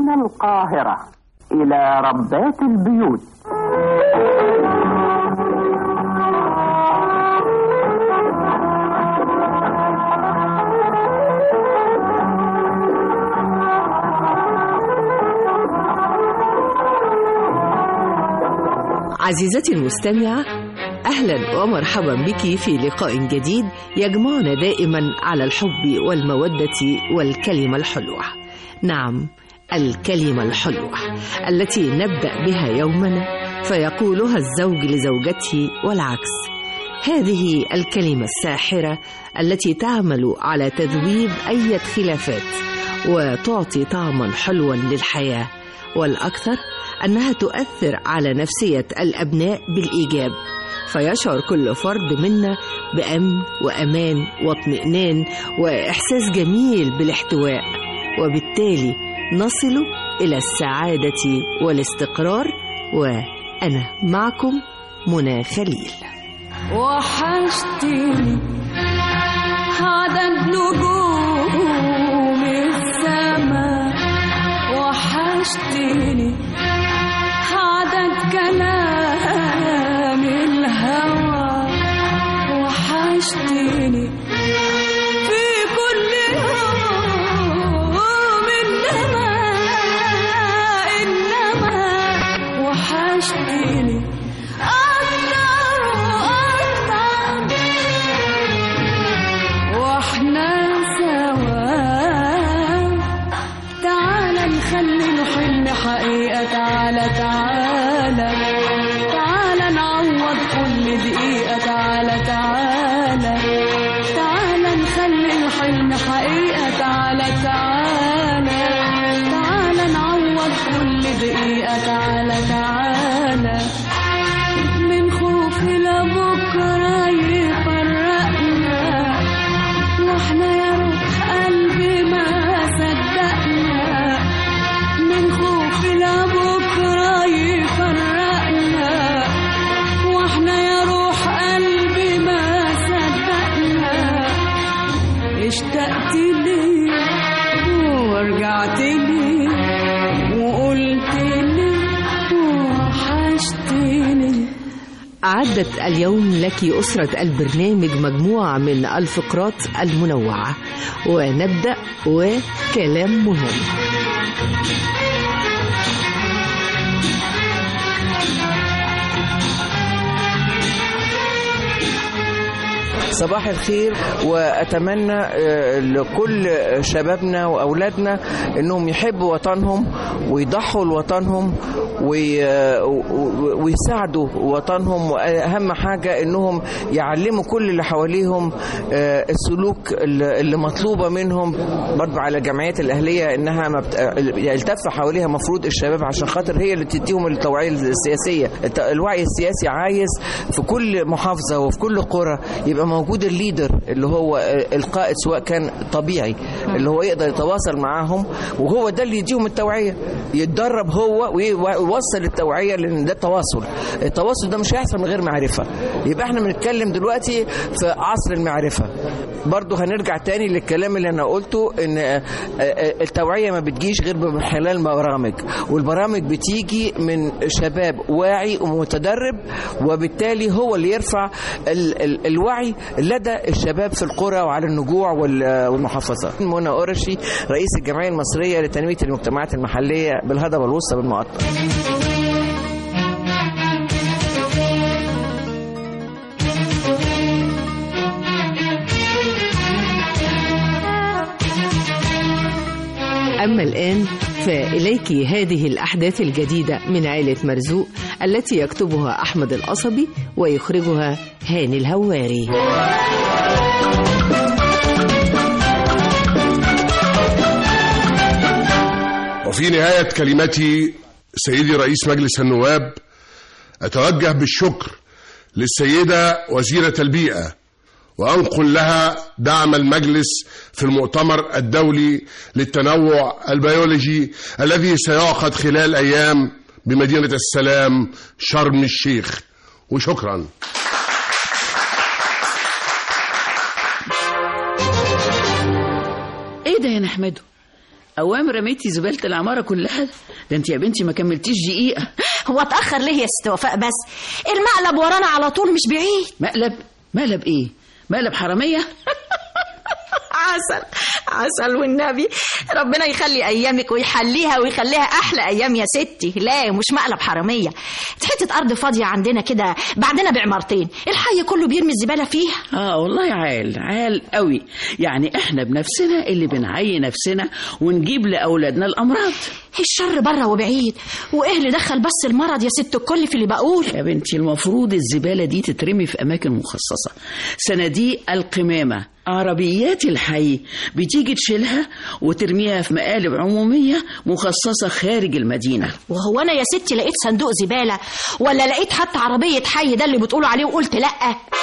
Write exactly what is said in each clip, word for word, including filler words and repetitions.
من القاهرة إلى ربات البيوت. عزيزتي المستمعة، أهلا ومرحبا بك في لقاء جديد يجمعنا دائما على الحب والمودة والكلمة الحلوة. نعم، الكلمة الحلوة التي نبدأ بها يومنا فيقولها الزوج لزوجته والعكس. هذه الكلمة الساحرة التي تعمل على تذويب أي خلافات وتعطي طعما حلوا للحياة، والأكثر أنها تؤثر على نفسية الأبناء بالإيجاب، فيشعر كل فرد منا بأمن وأمان واطمئنان وإحساس جميل بالاحتواء، وبالتالي نصل إلى السعادة والاستقرار. وأنا معكم منى خليل. وحشتني عدد نجوم السماء، وحشتني عدد كلام الهوى، وحشتني في كل يوم إنما إنما وحشتني أكتر وأكتر، وإحنا سوا. تعالى نخلي الحلم حقيقة، تعالى تعالى تعالى نعوض كل دقيقة، تعالى تعالى تعالى نخلي الحلم حقيقة، تعالى تعالى تعالى نعوض كل دقيقة، تعالى تعالى. من خوف لبكرة يفرقنا، واحنا يا روح قلبي ما صدقنا. من خوف لبكرة يفرقنا، واحنا يا روح قلبي ما صدقنا. اشتقت لي ورجعت لي وقلت لي وحشتني. أعدت اليوم لك أسرة البرنامج مجموعة من الفقرات المنوعة، ونبدأ وكلام مهم. صباح الخير، وأتمنى لكل شبابنا وأولادنا أنهم يحبوا وطنهم ويضحوا لوطنهم ويساعدوا وطنهم، وأهم حاجة أنهم يعلموا كل اللي حواليهم السلوك اللي مطلوبة منهم. برضو على الجمعيات الأهلية أنها يلتف حواليها مفروض الشباب، عشان خاطر هي اللي تديهم التوعية السياسية. الوعي السياسي عايز في كل محافظة وفي كل قرى يبقى موجود الليدر اللي هو القائد، سواء كان طبيعي اللي هو يقدر يتواصل معاهم، وهو ده اللي يديهم التوعية. يتدرب هو ويوصل التوعية، لأن ده التواصل. التواصل ده مش هيحصل من غير معرفة. يبقى احنا بنتكلم دلوقتي في عصر المعرفة. برضو هنرجع تاني للكلام اللي انا قلته، ان التوعية ما بتجيش غير من خلال برامج، والبرامج بتيجي من شباب واعي ومتدرب، وبالتالي هو اللي يرفع ال ال الوعي لدى الشباب في القرى وعلى النجوع والمحافظات. منى قرشي، رئيس الجمعية المصرية لتنمية المجتمعات المحلية بالهضبة الوسطى بالمقطم. أما الآن فإليك هذه الأحداث الجديدة من عائلة مرزوق التي يكتبها أحمد القصبي ويخرجها هاني الهواري. وفي نهاية كلمتي سيدي رئيس مجلس النواب، أتوجه بالشكر للسيدة وزيرة البيئة، وأنقل لها دعم المجلس في المؤتمر الدولي للتنوع البيولوجي الذي سيعقد خلال أيام بمدينة السلام شرم الشيخ. وشكرا. ايه ده يا نحمده؟ اوام رميتي زبالة العمارة كلها؟ ده انت يا بنتي ما كملتيش دقيقة. هو اتأخر ليه يا ست وفاء؟ بس المقلب ورانا على طول مش بعيد. مقلب؟ مقلب ايه؟ مقلب حرامية؟ عسل عسل والنبي، ربنا يخلي ايامك ويحليها ويخليها احلى ايام يا ستي. لا مش مقلب حراميه، حته ارض فاضيه عندنا كده بعدنا بعمارتين، الحي كله بيرمي الزباله فيها. اه والله عال عال قوي، يعني احنا بنفسنا اللي بنعي نفسنا ونجيب لاولادنا الامراض. الشر بره وبعيد، وايه اللي دخل بس المرض يا ست الكل في اللي بقول؟ يا بنتي المفروض الزباله دي تترمي في اماكن مخصصه، صناديق القمامه، عربيات الحي بتيجي تشيلها وترميها في مقالب عمومية مخصصة خارج المدينة. وهو أنا يا ستي لقيت صندوق زبالة ولا لقيت حتى عربية حي ده اللي بتقولوا عليه وقلت لأ؟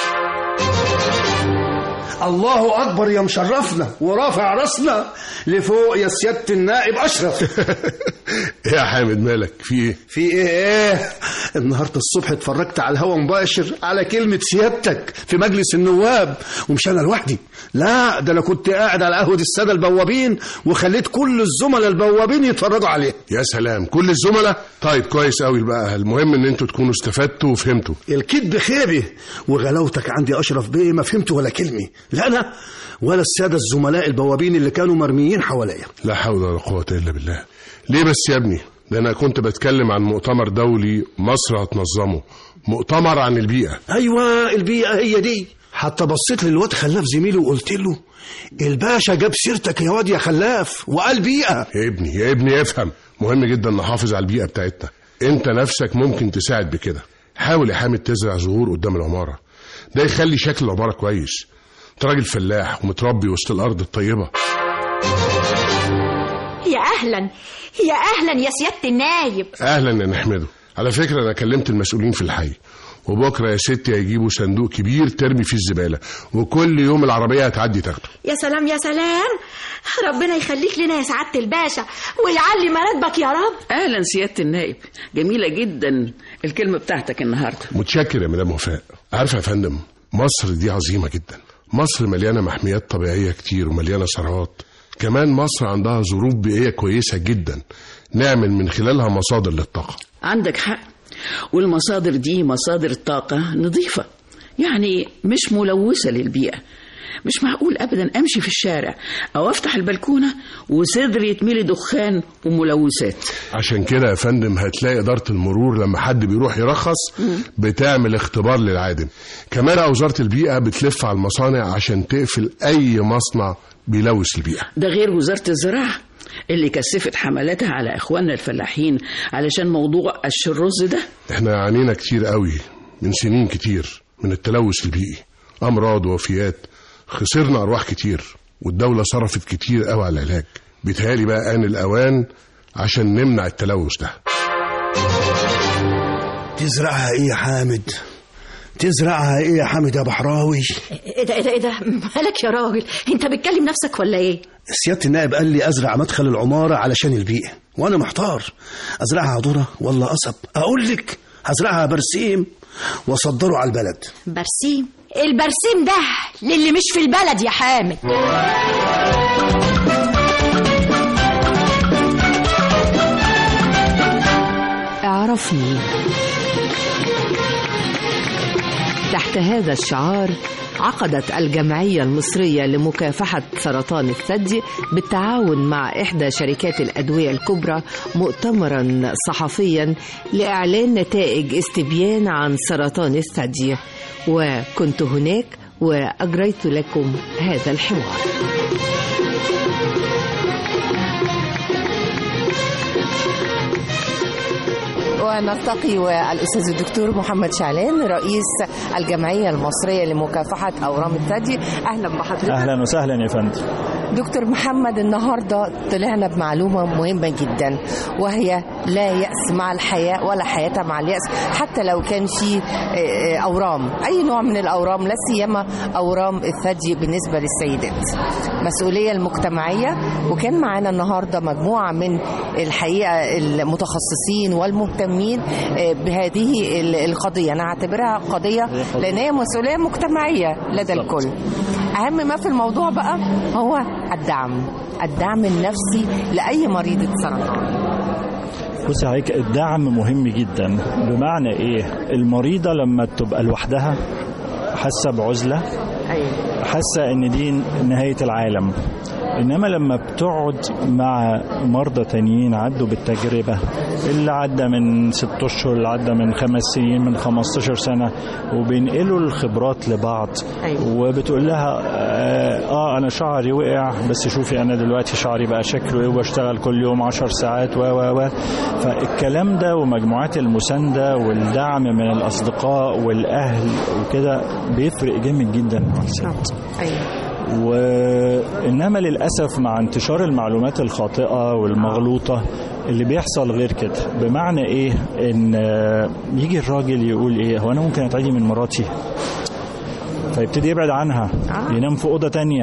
الله أكبر يا مشرفنا ورافع راسنا لفوق يا سيادة النائب أشرف. يا حامد مالك في ايه؟ في ايه ايه؟ النهارده الصبح اتفرجت على الهوا مباشر على كلمة سيادتك في مجلس النواب، ومش أنا لوحدي، لا ده أنا كنت قاعد على قهوة السادة البوابين وخليت كل الزملاء البوابين يتفرجوا عليه. يا سلام، كل الزملاء؟ طيب كويس قوي بقى، المهم ان انتوا تكونوا استفدتوا وفهمتوا. الكذب خيبة، وغلاوتك عندي أشرف بيه ما فهمت ولا كلمة، لا أنا ولا السادة الزملاء البوابين اللي كانوا مرميين حواليا. لا حول ولا قوة إلا بالله. ليه بس يا ابني؟ ده أنا كنت بتكلم عن مؤتمر دولي مصر هتنظمه، مؤتمر عن البيئة. أيوة البيئة هي دي. حتى بصيت للواد خلاف زميلي وقلت له الباشا جاب سيرتك يا واد يا خلاف وقال بيئة. يا ابني يا ابني افهم، مهم جدا نحافظ على البيئة بتاعتنا. انت نفسك ممكن تساعد بكده. حاول يا حامد تزرع زهور قدام العمارة، ده يخلي شكل العمارة كويس. انت راجل فلاح ومتربي وسط الأرض الطيبة. يا أهلا يا أهلا يا سيادة النايب. أهلا يا نحمده. على فكرة أنا كلمت المسؤولين في الحي، وبكرة يا ستي هيجيبوا صندوق كبير ترمي فيه الزبالة، وكل يوم العربية هتعدي تاخده. يا سلام يا سلام، ربنا يخليك لنا يا سعادة الباشا ويعلي مراتبك يا رب. أهلا سيادة النائب، جميلة جدا الكلمة بتاعتك النهاردة. متشكر يا مدام وفاء. عارفة يا فندم، مصر دي عظيمة جدا. مصر مليانة محميات طبيعية كتير ومليانة ثروات. كمان مصر عندها ظروف بيئية كويسة جدا نعمل من خلالها مصادر للطاقة. عندك حق، والمصادر دي مصادر طاقة نظيفة، يعني مش ملوثة للبيئة. مش معقول أبدا أمشي في الشارع أو أفتح البلكونة وصدري يتملي دخان وملوثات. عشان كده يا فندم هتلاقي إدارة المرور لما حد بيروح يرخص بتعمل اختبار للعادم. كمان وزارة البيئة بتلف على المصانع عشان تقفل أي مصنع بيلوث البيئة. ده غير وزارة الزراعة اللي كثفت حملاتها على إخواننا الفلاحين علشان موضوع قش الرز ده. احنا عانينا كتير قوي من سنين كتير من التلوث البيئي، أمراض ووفيات، خسرنا أرواح كتير، والدولة صرفت كتير قوي على العلاج. بيتهيألي بقى آن الأوان عشان نمنع التلوث ده. تزرعها ايه يا حامد؟ تزرعها ايه يا حامد يا بحراوي؟ ايه ده ايه ده ايه ده مالك يا راجل؟ انت بتكلم نفسك ولا ايه؟ سيادة النائب قال لي ازرع مدخل العمارة علشان البيئة، وانا محتار ازرعها ذرة ولا قصب. اقول لك هزرعها برسيم واصدره على البلد. برسيم؟ البرسيم ده للي مش في البلد يا حامد. اعرفني. تحت هذا الشعار عقدت الجمعية المصرية لمكافحة سرطان الثدي بالتعاون مع إحدى شركات الأدوية الكبرى مؤتمرا صحفيا لإعلان نتائج استبيان عن سرطان الثدي، وكنت هناك وأجريت لكم هذا الحوار. ونلتقي والأستاذ الدكتور محمد شعلان رئيس الجمعية المصرية لمكافحة أورام الثدي. أهلا بحضرتك. أهلا وسهلا يا فندم. دكتور محمد، النهاردة طلعنا بمعلومة مهمة جدا، وهي لا يأس مع الحياة ولا حياة مع اليأس، حتى لو كان في أورام، أي نوع من الأورام، لا سيما أورام الثدي بالنسبة للسيدات. مسؤولية المجتمعية، وكان معنا النهاردة مجموعة من الحقيقة المتخصصين والمهتمين بهذه القضية. أنا أعتبرها قضية لأن هي مسؤولية مجتمعية لدى الكل. أهم ما في الموضوع بقى هو الدعم الدعم النفسي لأي مريضة سرطان. بص عليك، الدعم مهم جدا. بمعنى ايه؟ المريضة لما تبقى لوحدها حاسة بعزلة، حاسة ان دي نهاية العالم، انما لما بتقعد مع مرضى تانيين عدوا بالتجربة، اللي عدى من ست اشهر، اللي عدى من خمس سنين، من خمستاشر سنة، وبينقلوا الخبرات لبعض. أيوة. وبتقول لها آه, اه انا شعري وقع، بس شوفي انا دلوقتي شعري بقى شكله ايه، وبشتغل كل يوم عشر ساعات و و و فالكلام ده ومجموعات المساندة والدعم من الاصدقاء والاهل وكده بيفرق جامد جدا مع الست. ايوه. وإنما للأسف مع انتشار المعلومات الخاطئة والمغلوطة اللي بيحصل غير كده. بمعنى إيه؟ إن يجي الراجل يقول إيه، هو أنا ممكن أتعدي من مراتي، فيبتدي يبعد عنها، ينام في أوضة تانية.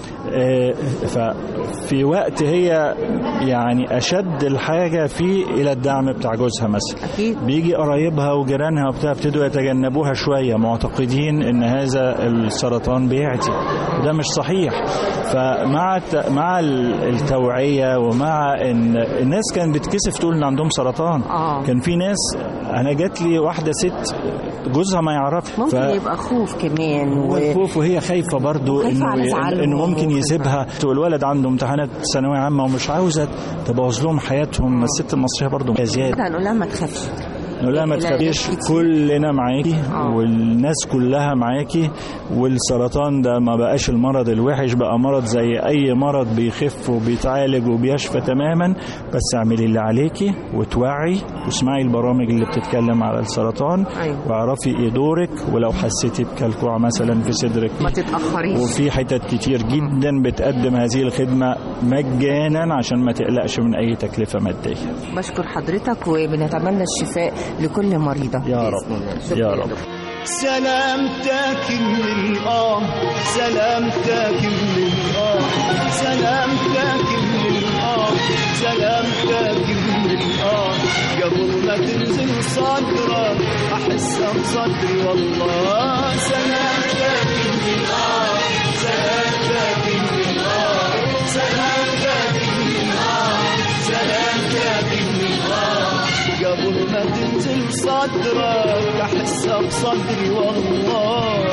ففي وقت هي يعني أشد الحاجة فيه إلى الدعم بتاع جوزها مثلا، بيجي قرايبها وجيرانها وبتاع ابتدوا يتجنبوها شوية، معتقدين إن هذا السرطان بيعدي، وده مش صحيح. فمع مع التوعية ومع إن الناس كانت بتكسف تقول إن عندهم سرطان. آه. كان في ناس، أنا جات لي واحدة ست جوزها ما يعرف، ممكن ف... يبقى خوف كمان و... خوف، وهي خايفة برضو إنه إنه ممكن يسيبها، والولد عنده امتحانات ثانوية عامة ومش عاوزة تبوظ لهم حياتهم. الست المصرية برضو زيادة. هنقول لها ما تخافش، نقول لها ما تخافيش، كلنا معاكي والناس كلها معاكي، والسرطان ده ما بقاش المرض الوحش، بقى مرض زي أي مرض بيخف وبيتعالج وبيشفى تماما. بس اعملي اللي عليكي وتوعي واسمعي البرامج اللي بتتكلم على السرطان. أيوة. واعرفي ايه دورك، ولو حسيتي بكلكوع مثلا في صدرك ما تتأخريش. وفي حتت كتير جدا بتقدم هذه الخدمة مجانا عشان ما تقلقش من أي تكلفة مادية. بشكر حضرتك وبنتمنى الشفاء لكل مريضة يا رب يا رب. سلامتك من الآه سلامتك من الآه سلامتك من الآه سلامتك من الآه قبل ما تنزل صدرك أحسها بصدري والله. سلامتك من الآه سلامتك من الآه سلامتك من الآه سلامتك من الآه قبل ما تنزل صدرك أحسها بصدري والله.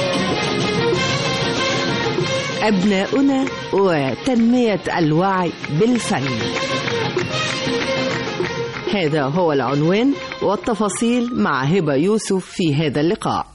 أبناؤنا وتنمية الوعي بالفن، هذا هو العنوان والتفاصيل مع هبة يوسف في هذا اللقاء.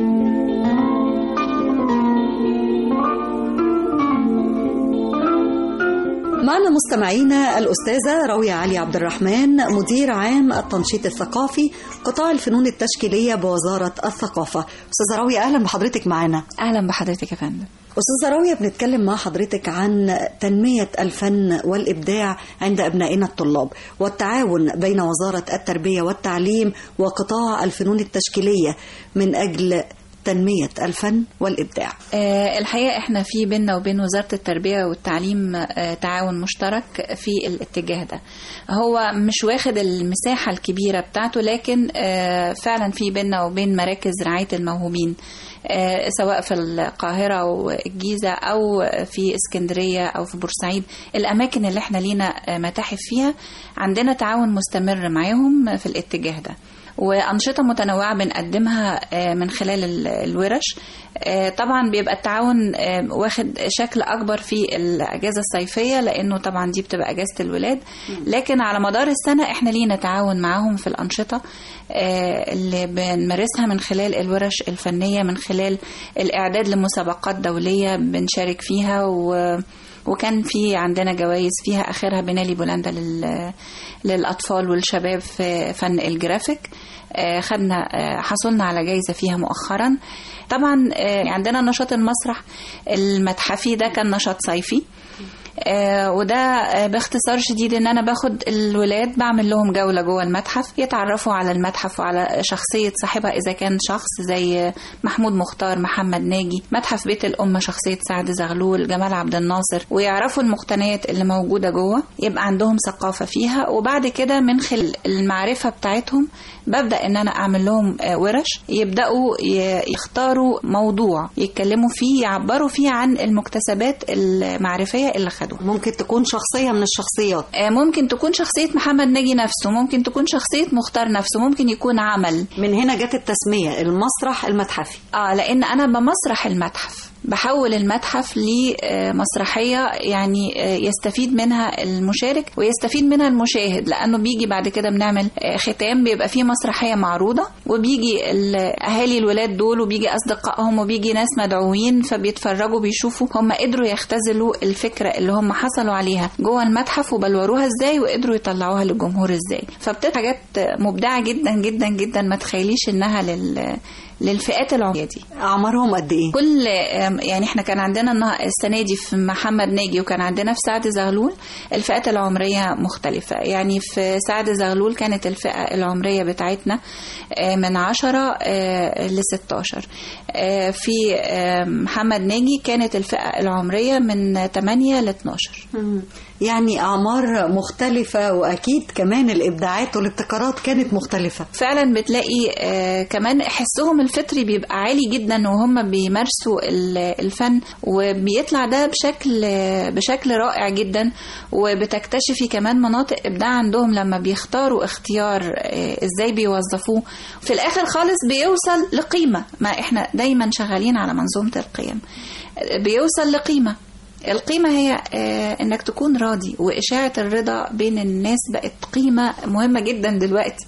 معنا مستمعينا الأستاذة راوية علي عبد الرحمن، مدير عام التنشيط الثقافي قطاع الفنون التشكيلية بوزارة الثقافة. أستاذة راوية أهلا بحضرتك معنا. أهلا بحضرتك يا فندم. أستاذة راوية، بنتكلم مع حضرتك عن تنمية الفن والإبداع عند أبنائنا الطلاب والتعاون بين وزارة التربية والتعليم وقطاع الفنون التشكيلية من أجل تنمية الفن والإبداع. أه الحقيقة احنا في بيننا وبين وزارة التربية والتعليم أه تعاون مشترك في الاتجاه ده. هو مش واخد المساحة الكبيرة بتاعته، لكن أه فعلا في بيننا وبين مراكز رعاية الموهوبين أه سواء في القاهرة والجيزة أو في اسكندرية أو في بورسعيد، الأماكن اللي احنا لينا متاحف فيها عندنا تعاون مستمر معاهم في الاتجاه ده، وأنشطة متنوعة بنقدمها من خلال الورش. طبعا بيبقى التعاون واخد شكل أكبر في الأجازة الصيفية لأنه طبعا دي بتبقى أجازة الولاد، لكن على مدار السنة احنا لينا تعاون معاهم في الأنشطة اللي بنمارسها من خلال الورش الفنية، من خلال الإعداد لمسابقات دولية بنشارك فيها، و وكان في عندنا جوائز فيها، آخرها بنالي بولندا للأطفال والشباب في فن الجرافيك. خدنا حصلنا على جائزة فيها مؤخرا. طبعا عندنا نشاط المسرح المتحفي، ده كان نشاط صيفي. آه وده آه باختصار شديد ان انا باخد الولاد بعمل لهم جولة جوه المتحف، يتعرفوا على المتحف وعلى شخصية صاحبها اذا كان شخص زي محمود مختار، محمد ناجي، متحف بيت الأمة شخصية سعد زغلول، جمال عبد الناصر، ويعرفوا المقتنيات اللي موجودة جوه، يبقى عندهم ثقافة فيها. وبعد كده من خلال المعرفة بتاعتهم ببدأ ان انا اعمل لهم ورش، يبدأوا يختاروا موضوع يتكلموا فيه، يعبروا فيه عن المكتسبات المعرفية اللي خدوها. ممكن تكون شخصية من الشخصيات، ممكن تكون شخصية محمد ناجي نفسه، ممكن تكون شخصية مختار نفسه، ممكن يكون عمل. من هنا جت التسمية المسرح المتحفي. اه لان انا بمسرح المتحف، بحول المتحف لمسرحية يعني يستفيد منها المشارك ويستفيد منها المشاهد، لأنه بيجي بعد كده بنعمل ختام، بيبقى فيه مسرحية معروضة وبيجي أهالي الولاد دول وبيجي أصدقائهم وبيجي ناس مدعوين فبيتفرجوا بيشوفوا هم قدروا يختزلوا الفكرة اللي هم حصلوا عليها جوه المتحف وبلوروها ازاي وقدروا يطلعوها للجمهور ازاي. فبتبقى حاجات مبدعة جدا جدا جدا، ما تخيليش انها لل للفئات العمرية دي. أعمارهم قد إيه؟ كل يعني إحنا كان عندنا السنة دي في محمد ناجي وكان عندنا في سعد زغلول الفئات العمرية مختلفة. يعني في سعد زغلول كانت الفئة العمرية بتاعتنا من عشرة لستاشر، في محمد ناجي كانت الفئة العمرية من تمانية لاتناشر. يعني أعمار مختلفة، وأكيد كمان الإبداعات والابتكارات كانت مختلفة. فعلا بتلاقي كمان حسهم الفطري بيبقى عالي جدا وهم بيمارسوا الفن، وبيطلع ده بشكل بشكل رائع جدا. وبتكتشفي كمان مناطق إبداع عندهم لما بيختاروا اختيار إزاي بيوظفوه، في الآخر خالص بيوصل لقيمة. ما إحنا دايما شغالين على منظومة القيم، بيوصل لقيمة. القيمة هي انك تكون راضي، وإشاعة الرضا بين الناس بقت قيمة مهمة جدا دلوقتي.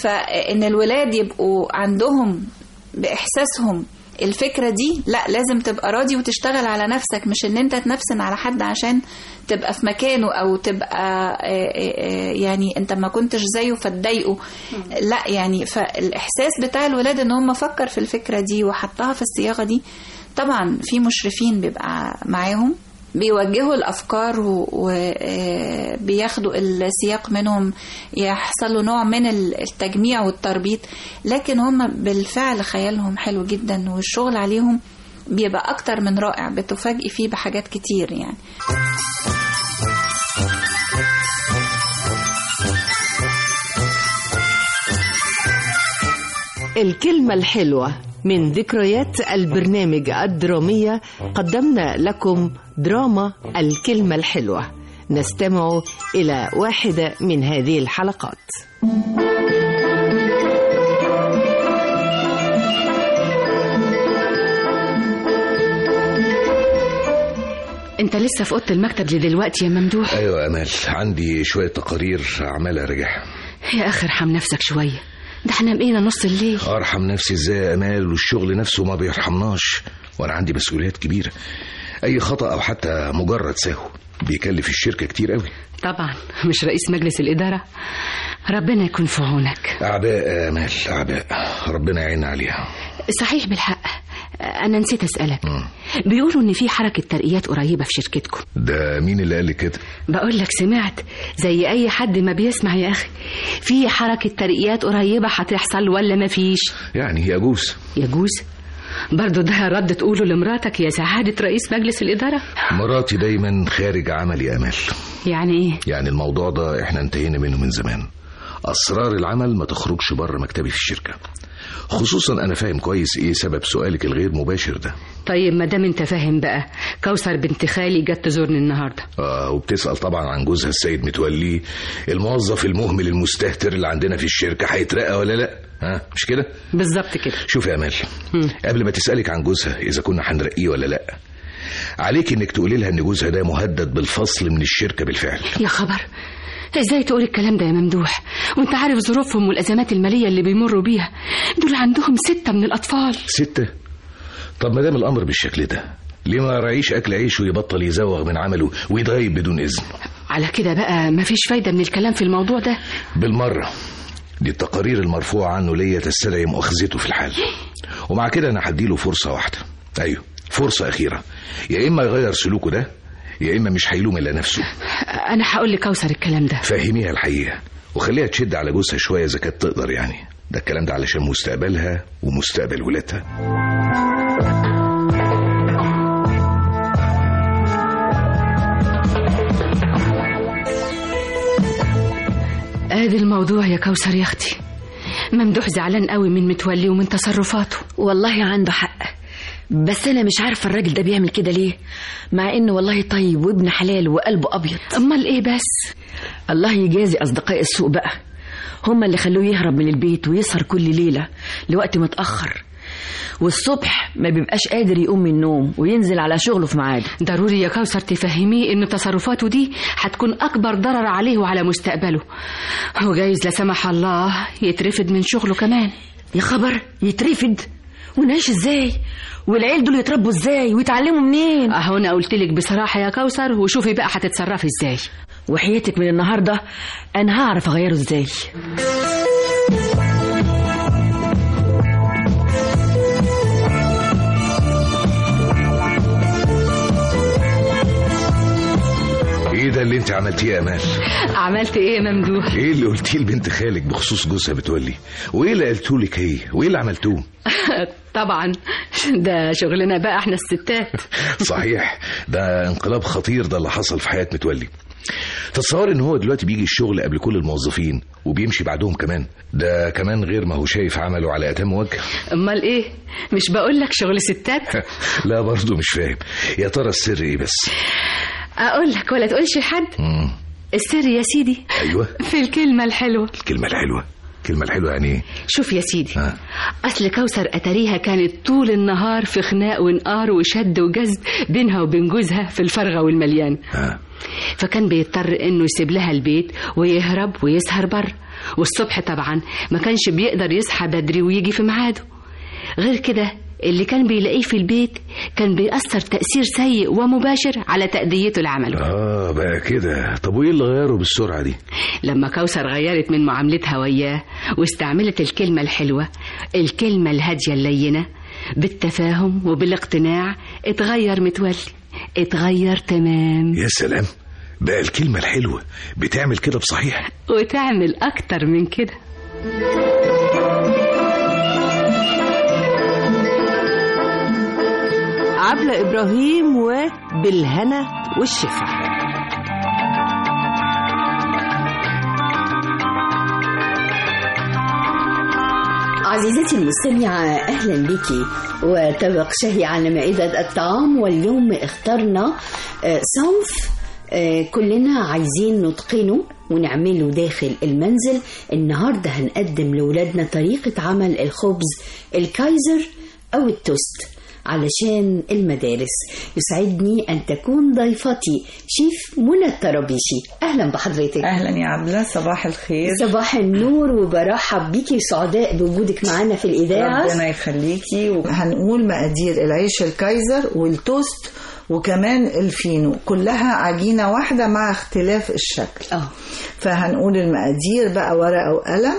فإن الولاد يبقوا عندهم بإحساسهم الفكرة دي، لا لازم تبقى راضي وتشتغل على نفسك، مش ان انت تنفسن على حد عشان تبقى في مكانه او تبقى يعني انت ما كنتش زيه فتضايقه. لا يعني فالإحساس بتاع الولاد ان هم فكر في الفكرة دي وحطها في الصياغة دي. طبعا في مشرفين بيبقى معاهم بيوجهوا الأفكار وبياخدوا السياق منهم، يحصلوا نوع من التجميع والتربيط، لكن هم بالفعل خيالهم حلو جدا والشغل عليهم بيبقى أكتر من رائع، بتفاجئي فيه بحاجات كتير يعني. الكلمة الحلوة من ذكريات البرنامج الدرامية، قدمنا لكم دراما الكلمة الحلوة. نستمع إلى واحدة من هذه الحلقات. انت لسه في اوضه المكتب لدلوقتي يا ممدوح؟ ايوه يا امال، عندي شويه تقارير عمال اراجعها. يا اخي ارحم نفسك شويه، ده احنا بقينا نص الليل. ارحم نفسي ازاي يا امال؟ والشغل نفسه ما بيرحمناش، وانا عندي مسؤوليات كبيره. اي خطأ او حتى مجرد سهو بيكلف الشركه كتير قوي. طبعا مش رئيس مجلس الاداره، ربنا يكون في عونك. اعباء يا امال، اعباء، ربنا يعين عليها. صحيح بالحق، انا نسيت اسالك، م. بيقولوا ان في حركه ترقيات قريبه في شركتكم. ده مين اللي قال لي كده؟ بقول لك سمعت زي اي حد ما بيسمع يا اخي. في حركه ترقيات قريبه هتحصل ولا ما فيش؟ يعني يجوز يجوز برضو ده رد تقوله لمراتك يا سعادة رئيس مجلس الإدارة؟ مراتي دايما خارج عمل يا أمال. يعني إيه؟ يعني الموضوع ده إحنا انتهينا منه من زمان. أسرار العمل ما تخرجش بره مكتبي في الشركة، خصوصا أنا فاهم كويس إيه سبب سؤالك الغير مباشر ده. طيب ما دام أنت فاهم بقى، كوثر بنت خالي جت تزورني النهاردة. آه وبتسأل طبعا عن جوزها السيد متولي، الموظف المهمل المستهتر اللي عندنا في الشركة، هيترقى ولا لأ؟ ها مش كده؟ بالظبط كده. شوف يا أمال، قبل ما تسألك عن جوزها إذا كنا هنرقيه ولا لأ، عليك إنك تقولي لها إن جوزها ده مهدد بالفصل من الشركة بالفعل. يا خبر، ازاي تقول الكلام ده يا ممدوح وانت عارف ظروفهم والازمات الماليه اللي بيمروا بيها؟ دول عندهم ستة من الاطفال. ستة؟ طب ما دام الامر بالشكل ده، ليه ما راعيش اكل عيشه ويبطل يزوغ من عمله ويتغيب بدون اذن؟ على كده بقى مفيش فايده من الكلام في الموضوع ده بالمره. دي التقارير المرفوعه عنه ليا تستدعي مؤاخذته في الحال، ومع كده انا هديله فرصه واحده، ايوه فرصه اخيره، يا اما يغير سلوكه ده، يا إما مش هيلوم إلا نفسه. أنا هقول لكوثر الكلام ده. فهميها الحقيقة وخليها تشد على جوزها شوية إذا كانت تقدر، يعني ده الكلام ده علشان مستقبلها ومستقبل ولادها. ادي الموضوع يا كوثر يا اختي. ممدوح زعلان قوي من متولي ومن تصرفاته. والله عنده حق، بس انا مش عارفه الراجل ده بيعمل كده ليه، مع انه والله طيب وابن حلال وقلبه ابيض. امال ايه بس؟ الله يجازي اصدقاء السوق بقى، هما اللي خلوه يهرب من البيت ويسهر كل ليله لوقت متاخر، والصبح ما بيبقاش قادر يقوم من النوم وينزل على شغله في ميعاده. ضروري يا كوثر تفهميه ان تصرفاته دي هتكون اكبر ضرر عليه وعلى مستقبله، وجايز لا سمح الله يترفد من شغله كمان. يا خبر، يترفد؟ ونعيش ازاي؟ والعيال دول يتربوا ازاي ويتعلموا منين؟ اهو انا قلت لك بصراحه يا كوثر، وشوفي بقى هتتصرفي ازاي. وحياتك من النهارده انا هعرف اغيره ازاي. ايه ده اللي انت عملتيه يا امال؟ عملت ايه يا ممدوح؟ ايه اللي قلتيه لبنت خالك بخصوص جوزها متولي؟ وايه اللي قلتولك هي؟ وايه اللي عملتوه؟ طبعا ده شغلنا بقى احنا الستات. صحيح، ده انقلاب خطير ده اللي حصل في حياة متولي. تتصور ان هو دلوقتي بيجي الشغل قبل كل الموظفين وبيمشي بعدهم كمان، ده كمان غير ما هو شايف عمله على اتم وجه. امال ايه؟ مش بقول لك شغل ستات؟ لا برضه مش فاهم، يا ترى السر ايه بس؟ اقول لك ولا تقولش لحد؟ مم. السر يا سيدي ايوه في الكلمه الحلوه. الكلمه الحلوه؟ الكلمه الحلوه يعني ايه؟ شوف يا سيدي، آه. اصل كوثر اتاريها كانت طول النهار في خناق ونقار وشد وجذب بينها وبين جوزها في الفرغه والمليان. آه. فكان بيضطر انه يسيب لها البيت ويهرب ويسهر بره، والصبح طبعا ما كانش بيقدر يصحى بدري ويجي في ميعاده. غير كده اللي كان بيلاقيه في البيت كان بيأثر تأثير سيء ومباشر على تأديته لعمله. اه بقى كده. طب وايه اللي غيره بالسرعة دي؟ لما كوثر غيرت من معاملتها وياه واستعملت الكلمة الحلوة، الكلمة الهادية اللينة، بالتفاهم وبالاقتناع، اتغير متولي، اتغير تمام. يا سلام، بقى الكلمة الحلوة بتعمل كده بصحيح، وتعمل أكتر من كده. عبلة إبراهيم وبالهنا والشفا. عزيزتي المستمعة، أهلا بك وطبق شهي على مائدة الطعام. واليوم اخترنا صنف كلنا عايزين نتقنه ونعمله داخل المنزل. النهاردة هنقدم لولادنا طريقة عمل الخبز الكايزر أو التوست علشان المدارس. يسعدني أن تكون ضيفتي شيف منى الطرابيشي. أهلا بحضرتك. أهلا يا عبلة، صباح الخير. صباح النور، وبرحب بيكي وسعداء بوجودك معنا في الإذاعة. ربنا يخليكي. وهنقول مقادير العيش الكايزر والتوست وكمان الفينو، كلها عجينة واحدة مع اختلاف الشكل. اه فهنقول المقادير بقى ورقة وقلم.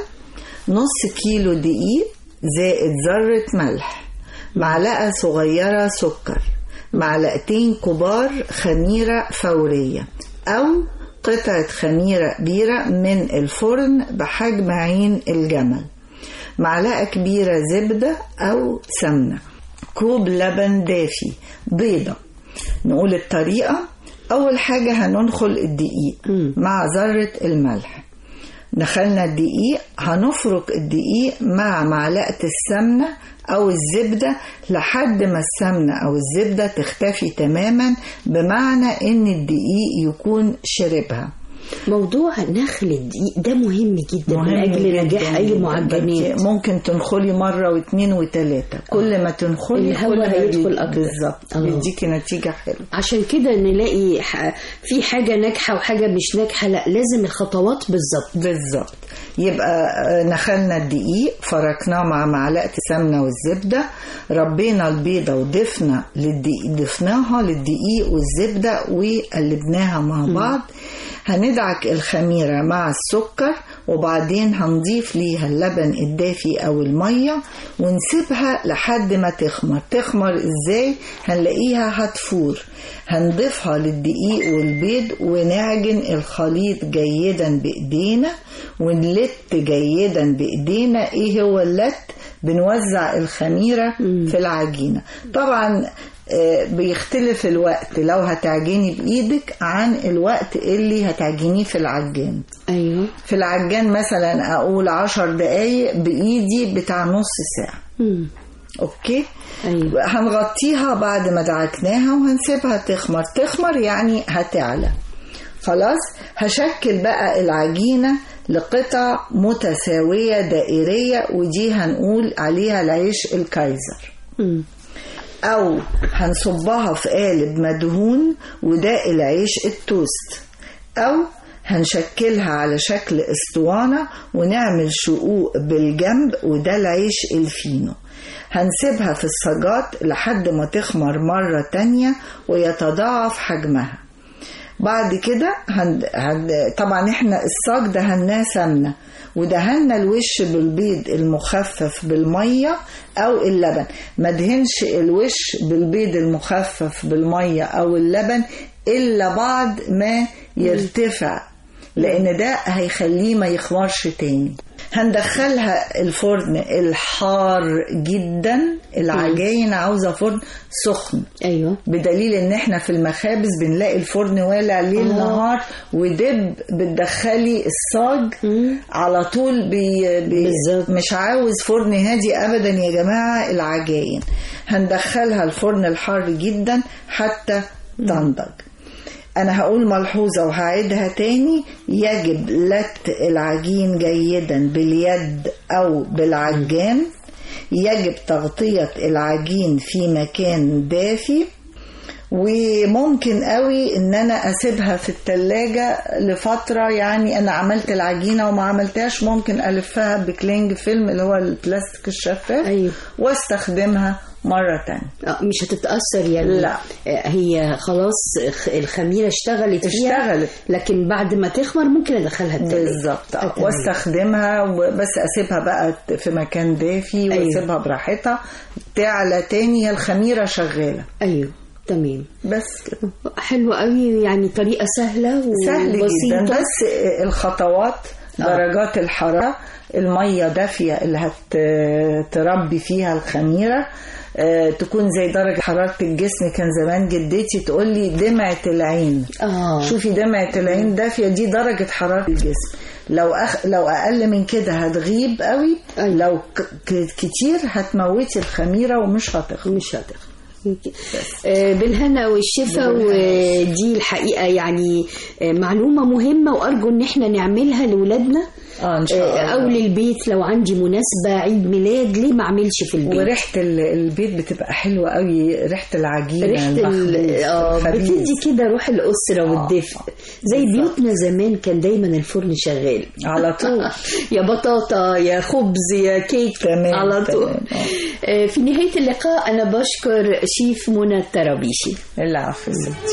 نص كيلو دقيق زائد ذرة ملح، معلقة صغيرة سكر، معلقتين كبار خميرة فورية أو قطعة خميرة كبيرة من الفرن بحجم عين الجمل، معلقة كبيرة زبدة أو سمنة، كوب لبن دافي، بيضة. نقول الطريقة. أول حاجة هننخل الدقيق مع ذرة الملح. دخلنا الدقيق، هنفرك الدقيق مع معلقة السمنة أو الزبدة لحد ما السمنة أو الزبدة تختفي تماما، بمعنى إن الدقيق يكون شربها. موضوع نخل الدقيق ده مهم جدا مهم من أجل نجاح جداً. أي معجنات. ممكن تنخلي مرة واثنين وثلاثة، كل ما تنخلي الهواء هيدخل أكتر. بالظبط، بيديكي نتيجة حلوة. عشان كده نلاقي في حاجة ناجحة وحاجة مش ناجحة، لا لازم الخطوات بالظبط. بالظبط. يبقى نخلنا الدقيق، فركناه مع معلقة السمنة والزبدة، ربينا البيضة وضفنا للدقيق، ضفناها للدقيق والزبدة وقلبناها مع بعض. هندعك الخميرة مع السكر وبعدين هنضيف ليها اللبن الدافي أو المية ونسيبها لحد ما تخمر. تخمر إزاي؟ هنلاقيها هتفور. هنضيفها للدقيق والبيض ونعجن الخليط جيدا بإيدينا ونلت جيدا بإيدينا. إيه هو اللت؟ بنوزع الخميرة في العجينة. طبعا بيختلف الوقت لو هتعجني بإيدك عن الوقت اللي هتعجنيه في العجان. أيوه. في العجان مثلا أقول عشر دقايق، بإيدي بتاع نص ساعة. مم. أوكي. أيوه. هنغطيها بعد ما دعكناها وهنسيبها تخمر. تخمر يعني هتعلى. خلاص هشكل بقى العجينة لقطع متساوية دائرية، ودي هنقول عليها العيش الكايزر. مم. أو هنصبها في قالب مدهون وده العيش التوست، أو هنشكلها على شكل اسطوانة ونعمل شقوق بالجنب وده العيش الفينو. هنسيبها في الصاجات لحد ما تخمر مرة تانية ويتضاعف حجمها. بعد كده هن... هن... طبعا احنا الصاج دهناه سمنة ودهنا الوش بالبيض المخفف بالمية أو اللبن. ما دهنش الوش بالبيض المخفف بالمية أو اللبن إلا بعد ما يرتفع، لأن ده هيخليه ما يخمرش تاني. هندخلها الفرن الحار جدا. العجاين عاوزة فرن سخن. أيوة. بدليل ان احنا في المخابز بنلاقي الفرن والع ليل أوه. نهار ودب بتدخلي الصاج مم. على طول بي بي مش عاوز فرن هادي ابدا يا جماعة. العجاين هندخلها الفرن الحار جدا حتى تنضج. أنا هقول ملحوظة وهعيدها تاني. يجب لت العجين جيدا باليد أو بالعجان. يجب تغطية العجين في مكان دافي. وممكن قوي ان انا اسيبها في التلاجة لفترة. يعني انا عملت العجينة وما عملتهاش ممكن الفها بكلينج فيلم اللي هو البلاستيك الشفاف. أيوه. واستخدمها مرة تانية. مش هتتأثر يعني؟ لا. هي خلاص الخميرة اشتغلت فيها اشتغلت لكن بعد ما تخمر ممكن ادخلها التلاجة. بالظبط. واستخدمها بس اسيبها بقى في مكان دافي. أيوه. واسيبها براحتها تعلى تاني. هي الخميرة شغالة. ايوه تمام. بس كده. حلوة قوي يعني طريقة سهلة وبسيطة. سهل جدا بس الخطوات آه. درجات الحرارة. المية دافية اللي هتربي فيها الخميرة آه، تكون زي درجة حرارة الجسم. كان زمان جدتي تقول لي دمعة العين. آه. شوفي دمعة العين دافية دي درجة حرارة الجسم. لو أخ... لو أقل من كده هتغيب قوي. أي. لو ك... كتير هتموتي الخميرة ومش هتخمر. مش هتخمر. بالهنا والشفا. ودي الحقيقة يعني معلومة مهمة وأرجو إن احنا نعملها لولادنا. آه إن شاء الله. أو للبيت لو عندي مناسبة عيد ميلاد ليه ما أعملش في البيت. وريحة البيت بتبقى حلوة قوي. ريحة العجينة ريحة آه بتدي كده روح الأسرة والدفء. زي بيوتنا زمان كان دايما الفرن شغال على طول. يا بطاطا يا خبز يا كيك. تمام. على طول. تمام. في نهاية اللقاء أنا بشكر شيف منى الطرابيشي. العفو.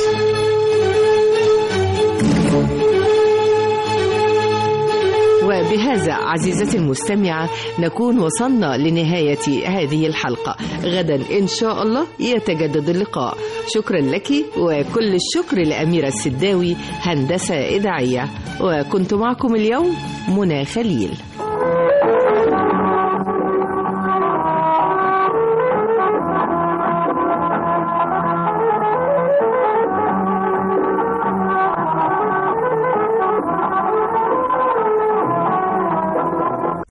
وبهذا عزيزتي المستمعة نكون وصلنا لنهاية هذه الحلقة. غدا إن شاء الله يتجدد اللقاء. شكرا لك وكل الشكر لأميرة السداوي هندسة إذاعية. وكنت معكم اليوم منى خليل.